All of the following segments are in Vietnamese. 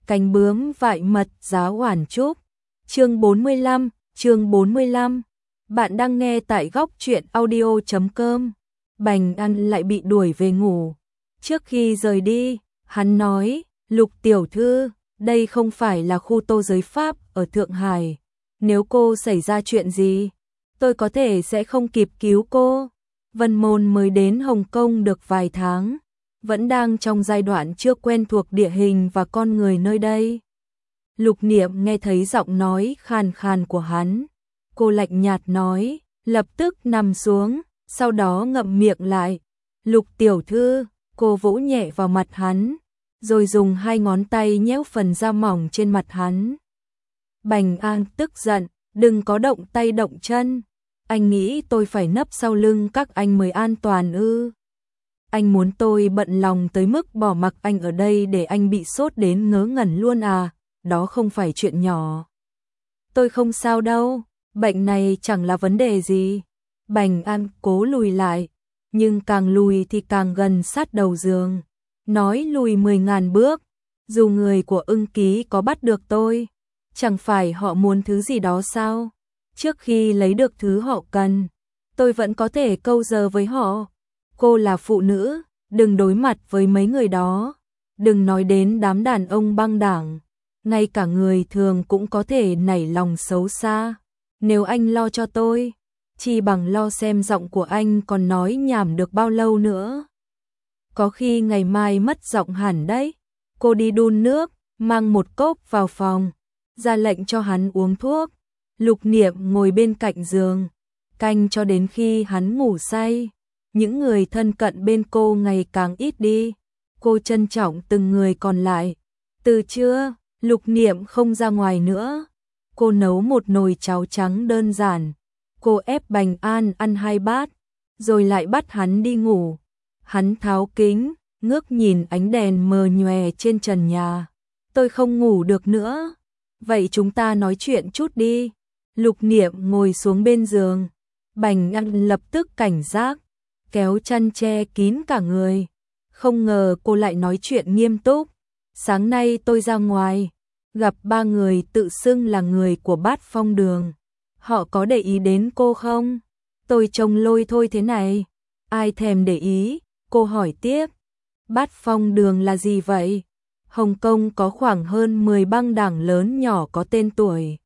Cánh bướm vại mật giá oản trúc. Chương 45. Bạn đang nghe tại góc truyện audio.com. Bành An lại bị đuổi về ngủ. Trước khi rời đi, hắn nói, Lục tiểu thư, đây không phải là khu tô giới Pháp ở Thượng Hải. Nếu cô xảy ra chuyện gì, tôi có thể sẽ không kịp cứu cô. Vân Môn mới đến Hồng Kông được vài tháng, vẫn đang trong giai đoạn chưa quen thuộc địa hình và con người nơi đây. Lục Niệm nghe thấy giọng nói khàn khàn của hắn. Cô lạnh nhạt nói, lập tức nằm xuống, sau đó ngậm miệng lại. Lục tiểu thư, cô vỗ nhẹ vào mặt hắn, rồi dùng hai ngón tay nhéo phần da mỏng trên mặt hắn. Bành An tức giận, đừng có động tay động chân. Anh nghĩ tôi phải nấp sau lưng các anh mới an toàn ư? Anh muốn tôi bận lòng tới mức bỏ mặc anh ở đây để anh bị sốt đến ngớ ngẩn luôn à? Đó không phải chuyện nhỏ. Tôi không sao đâu, bệnh này chẳng là vấn đề gì. Bành An cố lùi lại, nhưng càng lùi thì càng gần sát đầu giường. Nói lùi 10.000 bước, dù người của Ưng Ký có bắt được tôi, chẳng phải họ muốn thứ gì đó sao? Trước khi lấy được thứ họ cần, tôi vẫn có thể câu giờ với họ. Cô là phụ nữ, đừng đối mặt với mấy người đó. Đừng nói đến đám đàn ông băng đảng, ngay cả người thường cũng có thể nảy lòng xấu xa. Nếu anh lo cho tôi, chỉ bằng lo xem giọng của anh còn nói nhảm được bao lâu nữa. Có khi ngày mai mất giọng hẳn đấy. Cô đi đun nước, mang một cốc vào phòng, ra lệnh cho hắn uống thuốc. Lục Niệm ngồi bên cạnh giường, canh cho đến khi hắn ngủ say. Những người thân cận bên cô ngày càng ít đi. Cô trân trọng từng người còn lại. Từ trưa, Lục Niệm không ra ngoài nữa. Cô nấu một nồi cháo trắng đơn giản. Cô ép Bành An ăn 2 bát, rồi lại bắt hắn đi ngủ. Hắn tháo kính, ngước nhìn ánh đèn mờ nhòe trên trần nhà. Tôi không ngủ được nữa. Vậy chúng ta nói chuyện chút đi. Lục Niệm ngồi xuống bên giường. Bành An lập tức cảnh giác, kéo chăn che kín cả người. Không ngờ cô lại nói chuyện nghiêm túc. Sáng nay tôi ra ngoài, gặp 3 người tự xưng là người của Bát Phong Đường. Họ có để ý đến cô không? Tôi trông lôi thôi thế này, ai thèm để ý? Cô hỏi tiếp. Bát Phong Đường là gì vậy? Hồng Kông có khoảng hơn 10 băng đảng lớn nhỏ có tên tuổi.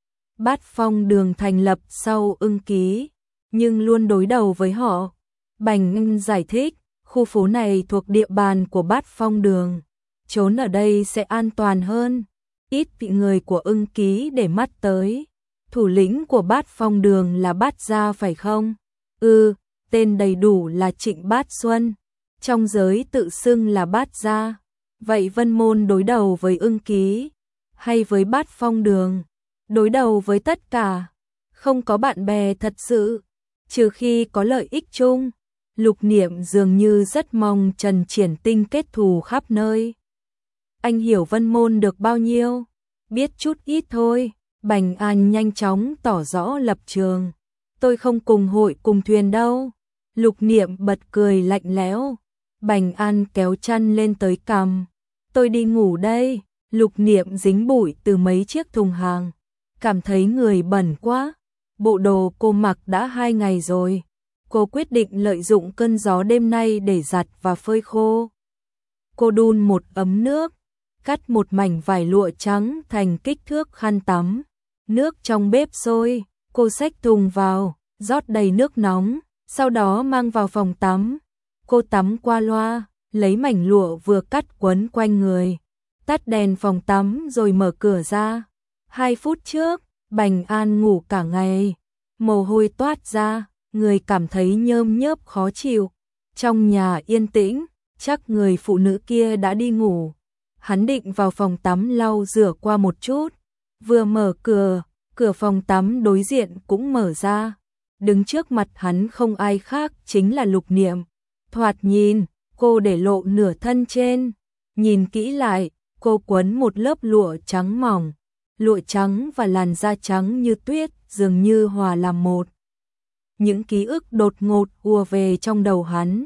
Bát Phong Đường thành lập sau Ưng Ký, nhưng luôn đối đầu với họ. Bành Anh giải thích, khu phố này thuộc địa bàn của Bát Phong Đường, trốn ở đây sẽ an toàn hơn, ít bị người của Ưng Ký để mắt tới. Thủ lĩnh của Bát Phong Đường là Bát Gia phải không? Tên đầy đủ là Trịnh Bát Xuân, trong giới tự xưng là Bát Gia. Vậy Vân Môn đối đầu với Ưng Ký hay với Bát Phong Đường? Đối đầu với tất cả, không có bạn bè thật sự, trừ khi có lợi ích chung. Lục Niệm dường như rất mong Trần Triển Tinh kết thù khắp nơi. Anh hiểu Vân Môn được bao nhiêu? Biết chút ít thôi. Bành An nhanh chóng tỏ rõ lập trường. Tôi không cùng hội cùng thuyền đâu. Lục Niệm bật cười lạnh lẽo. Bành An kéo chăn lên tới cằm. Tôi đi ngủ đây. Lục Niệm dính bụi từ mấy chiếc thùng hàng, cảm thấy người bẩn quá. Bộ đồ cô mặc đã 2 ngày rồi. Cô quyết định lợi dụng cơn gió đêm nay để giặt và phơi khô. Cô đun một ấm nước, cắt một mảnh vải lụa trắng thành kích thước khăn tắm. Nước trong bếp sôi, cô xách thùng vào, rót đầy nước nóng, sau đó mang vào phòng tắm. Cô tắm qua loa, lấy mảnh lụa vừa cắt quấn quanh người, tắt đèn phòng tắm rồi mở cửa ra. 2 phút trước, Bành An ngủ cả ngày, mồ hôi toát ra, người cảm thấy nhơm nhớp khó chịu. Trong nhà yên tĩnh, chắc người phụ nữ kia đã đi ngủ. Hắn định vào phòng tắm lau rửa qua một chút, vừa mở cửa, cửa phòng tắm đối diện cũng mở ra. Đứng trước mặt hắn không ai khác chính là Lục Niệm. Thoạt nhìn, cô để lộ nửa thân trên. Nhìn kỹ lại, cô quấn một lớp lụa trắng mỏng. Lụa trắng và làn da trắng như tuyết dường như hòa làm một. Những ký ức đột ngột ùa về trong đầu hắn,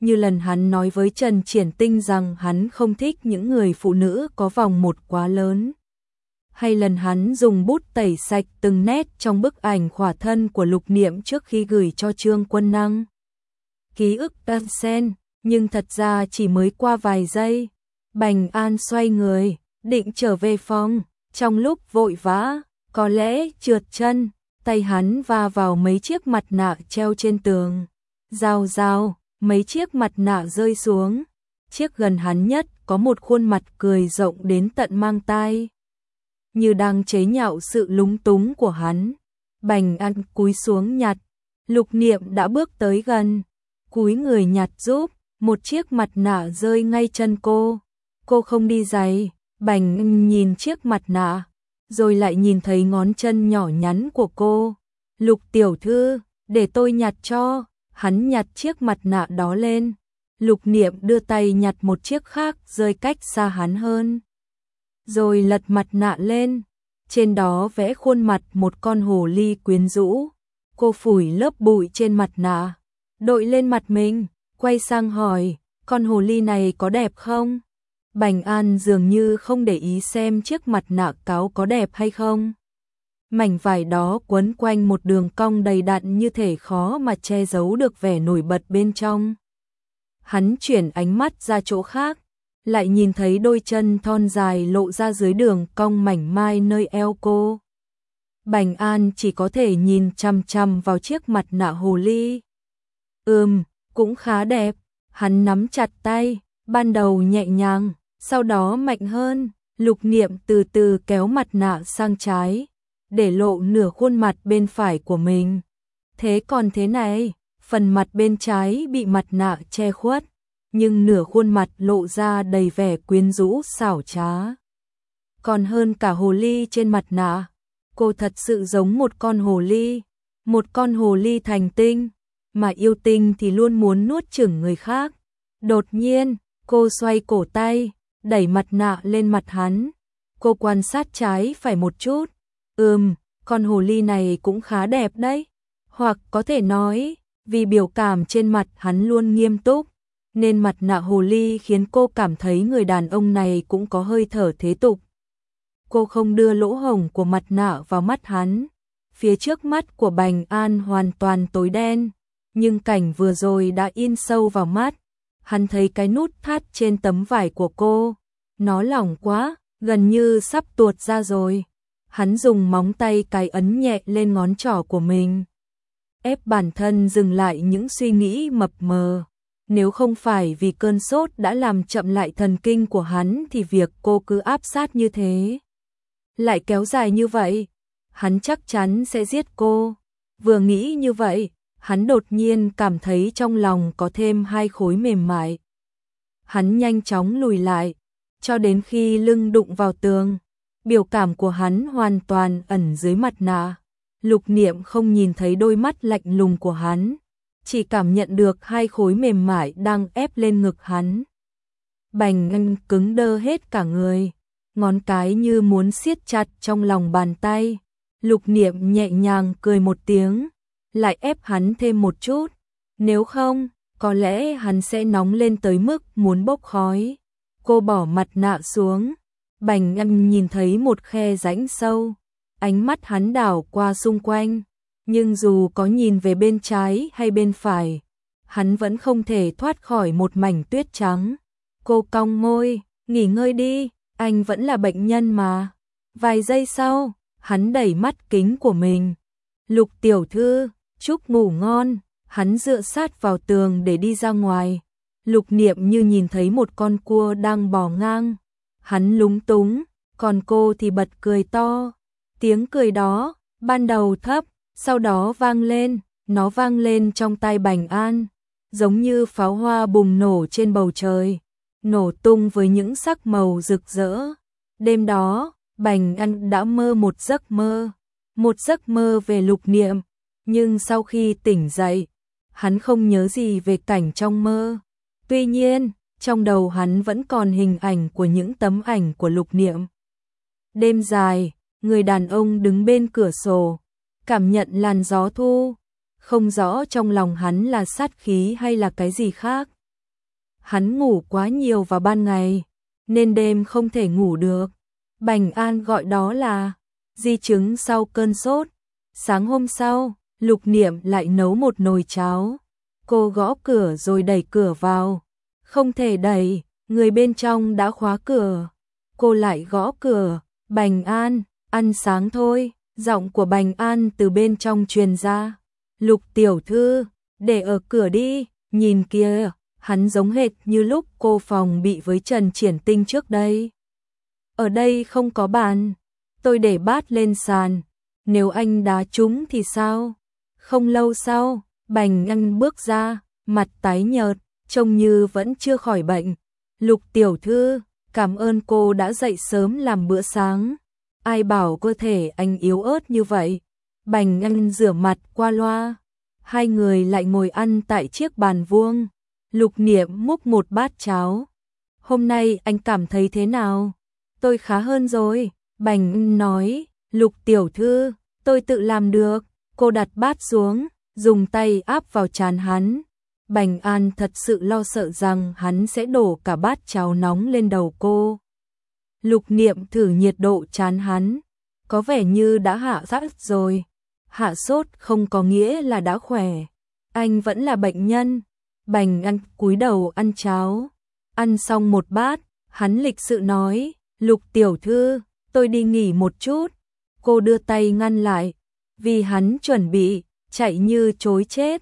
như lần hắn nói với Trần Triển Tinh rằng hắn không thích những người phụ nữ có vòng một quá lớn. Hay lần hắn dùng bút tẩy sạch từng nét trong bức ảnh khỏa thân của Lục Niệm trước khi gửi cho Trương Quân Năng. Ký ức đan xen, nhưng thật ra chỉ mới qua vài giây. Bành An xoay người, định trở về phòng, trong lúc vội vã, có lẽ trượt chân, tay hắn va vào mấy chiếc mặt nạ treo trên tường. Rào rào, mấy chiếc mặt nạ rơi xuống. Chiếc gần hắn nhất có một khuôn mặt cười rộng đến tận mang tai, như đang chế nhạo sự lúng túng của hắn. Bành An cúi xuống nhặt, Lục Niệm đã bước tới gần, cúi người nhặt giúp, một chiếc mặt nạ rơi ngay chân cô. Cô không đi giày. Bành An nhìn chiếc mặt nạ, rồi lại nhìn thấy ngón chân nhỏ nhắn của cô. Lục tiểu thư, để tôi nhặt cho. Hắn nhặt chiếc mặt nạ đó lên. Lục Niệm đưa tay nhặt một chiếc khác rơi cách xa hắn hơn, rồi lật mặt nạ lên. Trên đó vẽ khuôn mặt một con hồ ly quyến rũ. Cô phủi lớp bụi trên mặt nạ, đội lên mặt mình, quay sang hỏi, con hồ ly này có đẹp không? Bành An dường như không để ý xem chiếc mặt nạ cáo có đẹp hay không. Mảnh vải đó quấn quanh một đường cong đầy đặn như thể khó mà che giấu được vẻ nổi bật bên trong. Hắn chuyển ánh mắt ra chỗ khác, lại nhìn thấy đôi chân thon dài lộ ra dưới đường cong mảnh mai nơi eo cô. Bành An chỉ có thể nhìn chằm chằm vào chiếc mặt nạ hồ ly. Cũng khá đẹp. Hắn nắm chặt tay, ban đầu nhẹ nhàng, sau đó mạnh hơn. Lục Niệm từ từ kéo mặt nạ sang trái, để lộ nửa khuôn mặt bên phải của mình. Thế còn thế này, phần mặt bên trái bị mặt nạ che khuất, nhưng nửa khuôn mặt lộ ra đầy vẻ quyến rũ xảo trá. Còn hơn cả hồ ly trên mặt nạ, cô thật sự giống một con hồ ly thành tinh, mà yêu tinh thì luôn muốn nuốt chửng người khác. Đột nhiên, cô xoay cổ tay, đẩy mặt nạ lên mặt hắn. Cô quan sát trái phải một chút. Con hồ ly này cũng khá đẹp đấy. Hoặc có thể nói, vì biểu cảm trên mặt hắn luôn nghiêm túc, nên mặt nạ hồ ly khiến cô cảm thấy người đàn ông này cũng có hơi thở thế tục. Cô không đưa lỗ hổng của mặt nạ vào mắt hắn. Phía trước mắt của Bành An hoàn toàn tối đen, nhưng cảnh vừa rồi đã in sâu vào mắt. Hắn thấy cái nút thắt trên tấm vải của cô, nó lỏng quá, gần như sắp tuột ra rồi. Hắn dùng móng tay cài ấn nhẹ lên ngón trỏ của mình, ép bản thân dừng lại những suy nghĩ mập mờ. Nếu không phải vì cơn sốt đã làm chậm lại thần kinh của hắn thì việc cô cứ áp sát như thế, lại kéo dài như vậy, hắn chắc chắn sẽ giết cô. Vừa nghĩ như vậy, hắn đột nhiên cảm thấy trong lòng có thêm hai khối mềm mại. Hắn nhanh chóng lùi lại, cho đến khi lưng đụng vào tường. Biểu cảm của hắn hoàn toàn ẩn dưới mặt nạ. Lục Niệm không nhìn thấy đôi mắt lạnh lùng của hắn, chỉ cảm nhận được hai khối mềm mại đang ép lên ngực hắn. Bành An cứng đơ hết cả người, ngón cái như muốn siết chặt trong lòng bàn tay. Lục Niệm nhẹ nhàng cười một tiếng, lại ép hắn thêm một chút. Nếu không, có lẽ hắn sẽ nóng lên tới mức muốn bốc khói. Cô bỏ mặt nạ xuống. Bành An nhìn thấy một khe rãnh sâu. Ánh mắt hắn đảo qua xung quanh, nhưng dù có nhìn về bên trái hay bên phải, hắn vẫn không thể thoát khỏi một mảnh tuyết trắng. Cô cong môi, nghỉ ngơi đi, anh vẫn là bệnh nhân mà. Vài giây sau, hắn đẩy mắt kính của mình. Lục tiểu thư, chúc ngủ ngon. Hắn dựa sát vào tường để đi ra ngoài. Lục Niệm như nhìn thấy một con cua đang bò ngang. Hắn lúng túng, còn cô thì bật cười to. Tiếng cười đó, ban đầu thấp, sau đó vang lên. Nó vang lên trong tai Bành An, giống như pháo hoa bùng nổ trên bầu trời, nổ tung với những sắc màu rực rỡ. Đêm đó, Bành An đã mơ một giấc mơ về Lục Niệm, nhưng sau khi tỉnh dậy, hắn không nhớ gì về cảnh trong mơ. Tuy nhiên, trong đầu hắn vẫn còn hình ảnh của những tấm ảnh của Lục Niệm. Đêm dài, người đàn ông đứng bên cửa sổ, cảm nhận làn gió thu, không rõ trong lòng hắn là sát khí hay là cái gì khác. Hắn ngủ quá nhiều vào ban ngày, nên đêm không thể ngủ được. Bành An gọi đó là di chứng sau cơn sốt. Sáng hôm sau, Lục Niệm lại nấu một nồi cháo. Cô gõ cửa rồi đẩy cửa vào. Không thể đẩy, người bên trong đã khóa cửa. Cô lại gõ cửa, Bành An, ăn sáng thôi. Giọng của Bành An từ bên trong truyền ra. Lục tiểu thư, để ở cửa đi, nhìn kìa, hắn giống hệt như lúc cô phòng bị với Trần Triển Tinh trước đây. Ở đây không có bàn, tôi để bát lên sàn, nếu anh đá trúng thì sao? Không lâu sau, Bành An bước ra, mặt tái nhợt, trông như vẫn chưa khỏi bệnh. Lục tiểu thư, cảm ơn cô đã dậy sớm làm bữa sáng. Ai bảo cơ thể anh yếu ớt như vậy? Bành An rửa mặt qua loa. Hai người lại ngồi ăn tại chiếc bàn vuông. Lục Niệm múc một bát cháo. Hôm nay anh cảm thấy thế nào? Tôi khá hơn rồi. Bành An nói, Lục tiểu thư, tôi tự làm được. Cô đặt bát xuống, dùng tay áp vào trán hắn. Bành An thật sự lo sợ rằng hắn sẽ đổ cả bát cháo nóng lên đầu cô. Lục Niệm thử nhiệt độ trán hắn, có vẻ như đã hạ sốt rồi. Hạ sốt không có nghĩa là đã khỏe. Anh vẫn là bệnh nhân. Bành An cúi đầu ăn cháo. Ăn xong một bát, hắn lịch sự nói, Lục tiểu thư, tôi đi nghỉ một chút. Cô đưa tay ngăn lại, vì hắn chuẩn bị chạy như trối chết.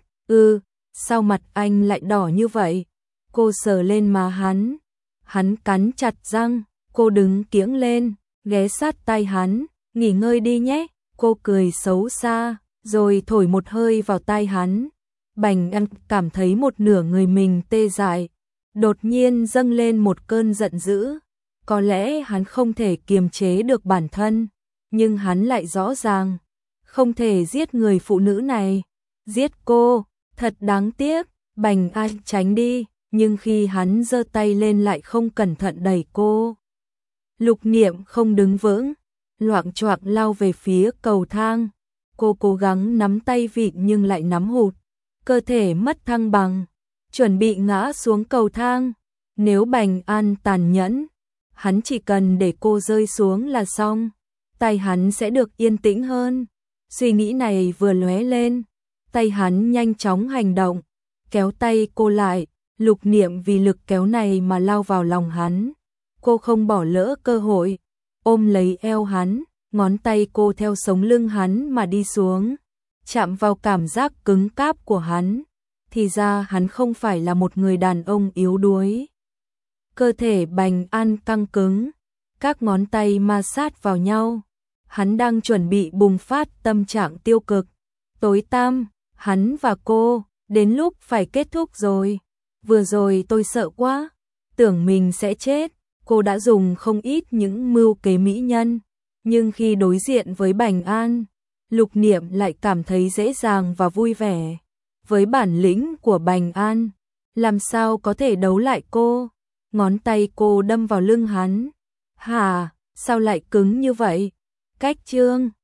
Sao mặt anh lại đỏ như vậy? Cô sờ lên má hắn. Hắn cắn chặt răng. Cô đứng kiễng lên, ghé sát tai hắn, nghỉ ngơi đi nhé. Cô cười xấu xa, rồi thổi một hơi vào tai hắn. Bành An cảm thấy một nửa người mình tê dại, đột nhiên dâng lên một cơn giận dữ. Có lẽ hắn không thể kiềm chế được bản thân, nhưng hắn lại rõ ràng, không thể giết người phụ nữ này. Giết cô, thật đáng tiếc. Bành An tránh đi, nhưng khi hắn giơ tay lên lại không cẩn thận đẩy cô. Lục Niệm không đứng vững, loạng choạng lao về phía cầu thang. Cô cố gắng nắm tay vịn nhưng lại nắm hụt, cơ thể mất thăng bằng, chuẩn bị ngã xuống cầu thang. Nếu Bành An tàn nhẫn, hắn chỉ cần để cô rơi xuống là xong, tay hắn sẽ được yên tĩnh hơn. Suy nghĩ này vừa lóe lên, tay hắn nhanh chóng hành động, kéo tay cô lại. Lục Niệm vì lực kéo này mà lao vào lòng hắn. Cô không bỏ lỡ cơ hội, ôm lấy eo hắn, ngón tay cô theo sống lưng hắn mà đi xuống, chạm vào cảm giác cứng cáp của hắn. Thì ra hắn không phải là một người đàn ông yếu đuối. Cơ thể Bành An căng cứng, các ngón tay ma sát vào nhau. Hắn đang chuẩn bị bùng phát tâm trạng tiêu cực. Tối tăm, hắn và cô, đến lúc phải kết thúc rồi. Vừa rồi tôi sợ quá, tưởng mình sẽ chết. Cô đã dùng không ít những mưu kế mỹ nhân, nhưng khi đối diện với Bành An, Lục Niệm lại cảm thấy dễ dàng và vui vẻ. Với bản lĩnh của Bành An, làm sao có thể đấu lại cô? Ngón tay cô đâm vào lưng hắn. Hả, sao lại cứng như vậy? Cách chương